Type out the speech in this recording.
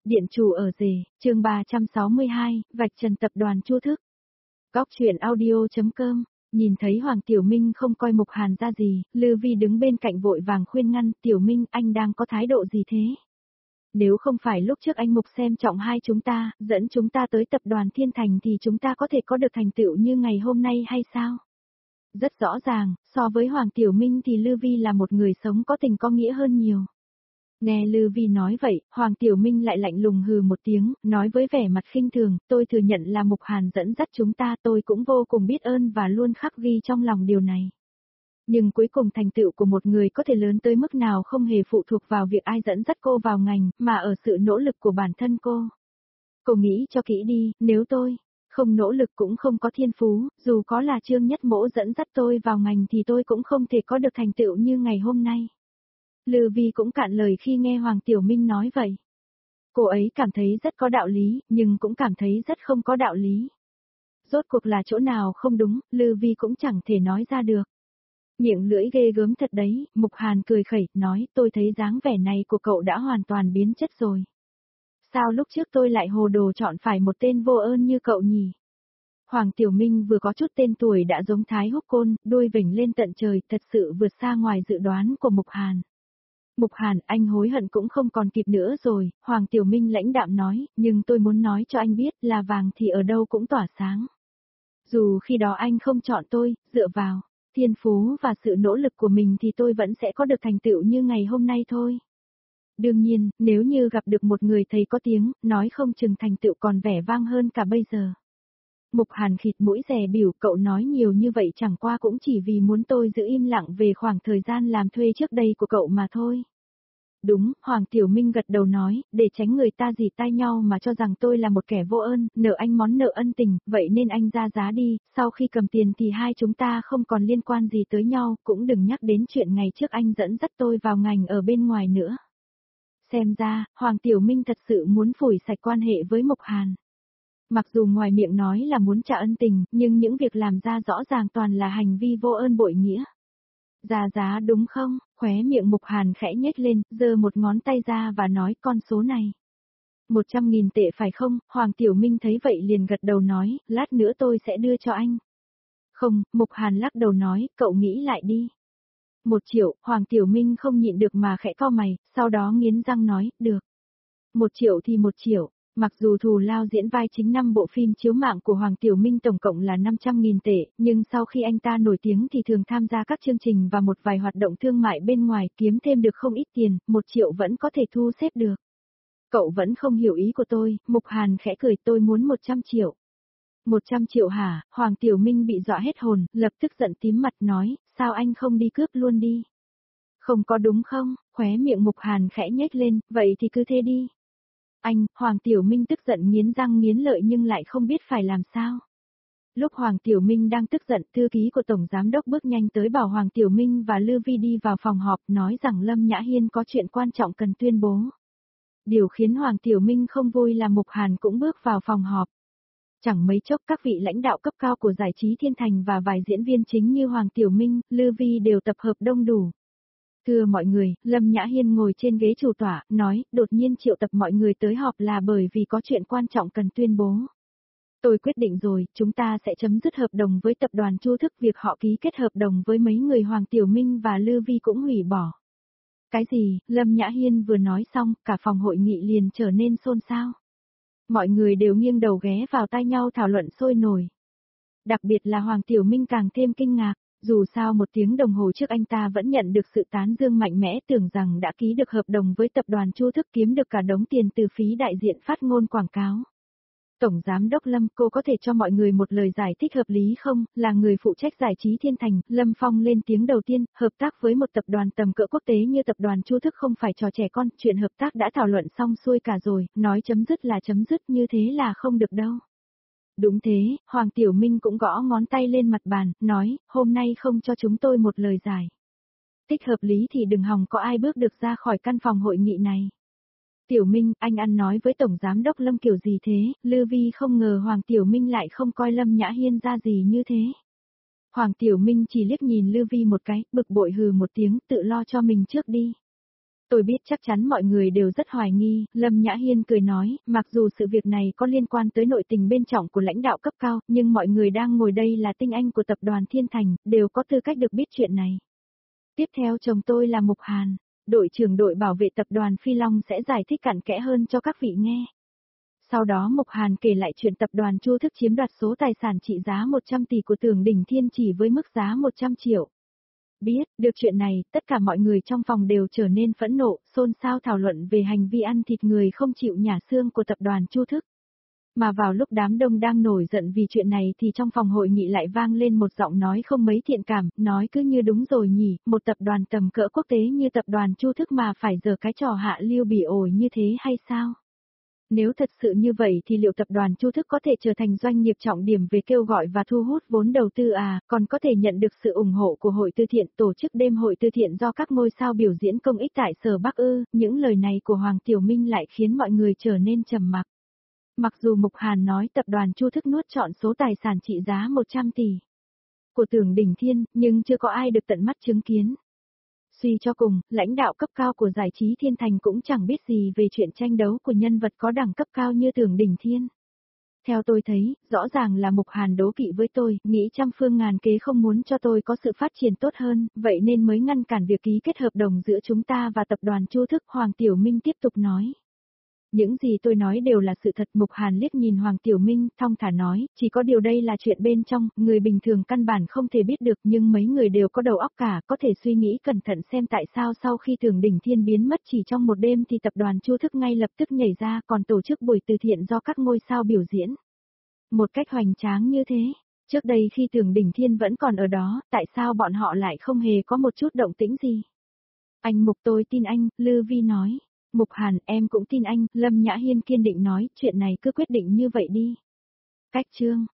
Điện chủ ở rể, chương 362, vạch trần tập đoàn Chu Thức. Góc truyện audio.com, nhìn thấy Hoàng Tiểu Minh không coi Mục Hàn ra gì, Lư Vi đứng bên cạnh vội vàng khuyên ngăn, Tiểu Minh anh đang có thái độ gì thế? Nếu không phải lúc trước anh Mục xem trọng hai chúng ta, dẫn chúng ta tới tập đoàn Thiên Thành thì chúng ta có thể có được thành tựu như ngày hôm nay hay sao? Rất rõ ràng, so với Hoàng Tiểu Minh thì Lư Vi là một người sống có tình có nghĩa hơn nhiều. Nghe Lư Vi nói vậy, Hoàng Tiểu Minh lại lạnh lùng hừ một tiếng, nói với vẻ mặt khinh thường, tôi thừa nhận là Mục Hàn dẫn dắt chúng ta, tôi cũng vô cùng biết ơn và luôn khắc ghi trong lòng điều này. Nhưng cuối cùng thành tựu của một người có thể lớn tới mức nào không hề phụ thuộc vào việc ai dẫn dắt cô vào ngành, mà ở sự nỗ lực của bản thân cô. Cô nghĩ cho kỹ đi, nếu tôi không nỗ lực cũng không có thiên phú, dù có là Trương Nhất Mỗ dẫn dắt tôi vào ngành thì tôi cũng không thể có được thành tựu như ngày hôm nay. Lư Vi cũng cạn lời khi nghe Hoàng Tiểu Minh nói vậy. Cô ấy cảm thấy rất có đạo lý, nhưng cũng cảm thấy rất không có đạo lý. Rốt cuộc là chỗ nào không đúng, Lư Vi cũng chẳng thể nói ra được. Miệng lưỡi ghê gớm thật đấy, Mục Hàn cười khẩy, nói tôi thấy dáng vẻ này của cậu đã hoàn toàn biến chất rồi. Sao lúc trước tôi lại hồ đồ chọn phải một tên vô ơn như cậu nhỉ? Hoàng Tiểu Minh vừa có chút tên tuổi đã giống Thái Húc Côn, đuôi vểnh lên tận trời, thật sự vượt xa ngoài dự đoán của Mục Hàn. Mục Hàn, anh hối hận cũng không còn kịp nữa rồi, Hoàng Tiểu Minh lãnh đạm nói, nhưng tôi muốn nói cho anh biết là vàng thì ở đâu cũng tỏa sáng. Dù khi đó anh không chọn tôi, dựa vào thiên phú và sự nỗ lực của mình thì tôi vẫn sẽ có được thành tựu như ngày hôm nay thôi. Đương nhiên, nếu như gặp được một người thầy có tiếng, nói không chừng thành tựu còn vẻ vang hơn cả bây giờ. Mục Hàn khịt mũi dè bỉu, cậu nói nhiều như vậy chẳng qua cũng chỉ vì muốn tôi giữ im lặng về khoảng thời gian làm thuê trước đây của cậu mà thôi. Đúng, Hoàng Tiểu Minh gật đầu nói, để tránh người ta dì tai nhau mà cho rằng tôi là một kẻ vô ơn, nợ anh món nợ ân tình, vậy nên anh ra giá đi, sau khi cầm tiền thì hai chúng ta không còn liên quan gì tới nhau, cũng đừng nhắc đến chuyện ngày trước anh dẫn dắt tôi vào ngành ở bên ngoài nữa. Xem ra, Hoàng Tiểu Minh thật sự muốn phủi sạch quan hệ với Mục Hàn. Mặc dù ngoài miệng nói là muốn trả ân tình, nhưng những việc làm ra rõ ràng toàn là hành vi vô ơn bội nghĩa. Ra giá đúng không? Khóe miệng Mục Hàn khẽ nhếch lên, giơ một ngón tay ra và nói con số này. 100.000 tệ phải không? Hoàng Tiểu Minh thấy vậy liền gật đầu nói, lát nữa tôi sẽ đưa cho anh. Không, Mục Hàn lắc đầu nói, cậu nghĩ lại đi. 1 triệu, Hoàng Tiểu Minh không nhịn được mà khẽ cau mày, sau đó nghiến răng nói, được. 1 triệu thì 1 triệu. Mặc dù thù lao diễn vai chính 5 bộ phim chiếu mạng của Hoàng Tiểu Minh tổng cộng là 500.000 tệ, nhưng sau khi anh ta nổi tiếng thì thường tham gia các chương trình và một vài hoạt động thương mại bên ngoài kiếm thêm được không ít tiền, 1 triệu vẫn có thể thu xếp được. Cậu vẫn không hiểu ý của tôi, Mục Hàn khẽ cười, tôi muốn 100 triệu. 100 triệu hả? Hoàng Tiểu Minh bị dọa hết hồn, lập tức giận tím mặt nói, sao anh không đi cướp luôn đi? Không có đúng không? Khóe miệng Mục Hàn khẽ nhếch lên, vậy thì cứ thế đi. Anh, Hoàng Tiểu Minh tức giận nghiến răng nghiến lợi nhưng lại không biết phải làm sao. Lúc Hoàng Tiểu Minh đang tức giận, thư ký của Tổng Giám Đốc bước nhanh tới bảo Hoàng Tiểu Minh và Lư Vi đi vào phòng họp nói rằng Lâm Nhã Hiên có chuyện quan trọng cần tuyên bố. Điều khiến Hoàng Tiểu Minh không vui là Mục Hàn cũng bước vào phòng họp. Chẳng mấy chốc các vị lãnh đạo cấp cao của giải trí Thiên Thành và vài diễn viên chính như Hoàng Tiểu Minh, Lư Vi đều tập hợp đông đủ. Thưa mọi người, Lâm Nhã Hiên ngồi trên ghế chủ tọa, nói, đột nhiên triệu tập mọi người tới họp là bởi vì có chuyện quan trọng cần tuyên bố. Tôi quyết định rồi, chúng ta sẽ chấm dứt hợp đồng với tập đoàn Chu Thức, việc họ ký kết hợp đồng với mấy người Hoàng Tiểu Minh và Lư Vi cũng hủy bỏ. Cái gì? Lâm Nhã Hiên vừa nói xong, cả phòng hội nghị liền trở nên xôn xao. Mọi người đều nghiêng đầu ghé vào tai nhau thảo luận sôi nổi. Đặc biệt là Hoàng Tiểu Minh càng thêm kinh ngạc. Dù sao 1 tiếng đồng hồ trước anh ta vẫn nhận được sự tán dương mạnh mẽ tưởng rằng đã ký được hợp đồng với tập đoàn Chu Thức kiếm được cả đống tiền từ phí đại diện phát ngôn quảng cáo. Tổng Giám Đốc Lâm, cô có thể cho mọi người một lời giải thích hợp lý không? Là người phụ trách giải trí Thiên Thành, Lâm Phong lên tiếng đầu tiên, hợp tác với một tập đoàn tầm cỡ quốc tế như tập đoàn Chu Thức không phải trò trẻ con, chuyện hợp tác đã thảo luận xong xuôi cả rồi, nói chấm dứt là chấm dứt, như thế là không được đâu. Đúng thế, Hoàng Tiểu Minh cũng gõ ngón tay lên mặt bàn, nói, hôm nay không cho chúng tôi một lời giải thích hợp lý thì đừng hòng có ai bước được ra khỏi căn phòng hội nghị này. Tiểu Minh, anh ăn nói với Tổng Giám Đốc Lâm kiểu gì thế? Lư Vi không ngờ Hoàng Tiểu Minh lại không coi Lâm Nhã Hiên ra gì như thế. Hoàng Tiểu Minh chỉ liếc nhìn Lư Vi một cái, bực bội hừ một tiếng, tự lo cho mình trước đi. Tôi biết chắc chắn mọi người đều rất hoài nghi, Lâm Nhã Hiên cười nói, mặc dù sự việc này có liên quan tới nội tình bên trong của lãnh đạo cấp cao, nhưng mọi người đang ngồi đây là tinh anh của tập đoàn Thiên Thành, đều có tư cách được biết chuyện này. Tiếp theo chồng tôi là Mục Hàn, đội trưởng đội bảo vệ tập đoàn Phi Long sẽ giải thích cặn kẽ hơn cho các vị nghe. Sau đó Mục Hàn kể lại chuyện tập đoàn Chu Thức chiếm đoạt số tài sản trị giá 100 tỷ của Tưởng Đỉnh Thiên chỉ với mức giá 100 triệu. Biết được chuyện này, tất cả mọi người trong phòng đều trở nên phẫn nộ, xôn xao thảo luận về hành vi ăn thịt người không chịu nhả xương của tập đoàn Chu Thức. Mà vào lúc đám đông đang nổi giận vì chuyện này thì trong phòng hội nghị lại vang lên một giọng nói không mấy thiện cảm, nói cứ như đúng rồi nhỉ, một tập đoàn tầm cỡ quốc tế như tập đoàn Chu Thức mà phải giở cái trò hạ lưu bỉ ổi như thế hay sao? Nếu thật sự như vậy thì liệu tập đoàn Chu Thức có thể trở thành doanh nghiệp trọng điểm về kêu gọi và thu hút vốn đầu tư còn có thể nhận được sự ủng hộ của hội từ thiện tổ chức đêm hội từ thiện do các ngôi sao biểu diễn công ích tại Sở Bắc ư, những lời này của Hoàng Tiểu Minh lại khiến mọi người trở nên trầm mặc. Mặc dù Mục Hàn nói tập đoàn Chu Thức nuốt trọn số tài sản trị giá 100 tỷ của Tưởng Đỉnh Thiên, nhưng chưa có ai được tận mắt chứng kiến. Suy cho cùng, lãnh đạo cấp cao của giải trí Thiên Thành cũng chẳng biết gì về chuyện tranh đấu của nhân vật có đẳng cấp cao như Tưởng Đỉnh Thiên. Theo tôi thấy, rõ ràng là Mục Hàn đố kỵ với tôi, nghĩ trăm phương ngàn kế không muốn cho tôi có sự phát triển tốt hơn, vậy nên mới ngăn cản việc ký kết hợp đồng giữa chúng ta và tập đoàn Chu Thức. Hoàng Tiểu Minh tiếp tục nói. Những gì tôi nói đều là sự thật. Mục Hàn liếc nhìn Hoàng Tiểu Minh, thong thả nói, chỉ có điều đây là chuyện bên trong, người bình thường căn bản không thể biết được, nhưng mấy người đều có đầu óc cả, có thể suy nghĩ cẩn thận xem tại sao sau khi Tưởng Đỉnh Thiên biến mất chỉ trong một đêm thì tập đoàn Chu Thức ngay lập tức nhảy ra còn tổ chức buổi từ thiện do các ngôi sao biểu diễn. Một cách hoành tráng như thế. Trước đây khi Tưởng Đỉnh Thiên vẫn còn ở đó, tại sao bọn họ lại không hề có một chút động tĩnh gì? Anh Mục, tôi tin anh, Lư Vi nói. Mục Hàn, em cũng tin anh, Lâm Nhã Hiên kiên định nói, chuyện này cứ quyết định như vậy đi. Cách chương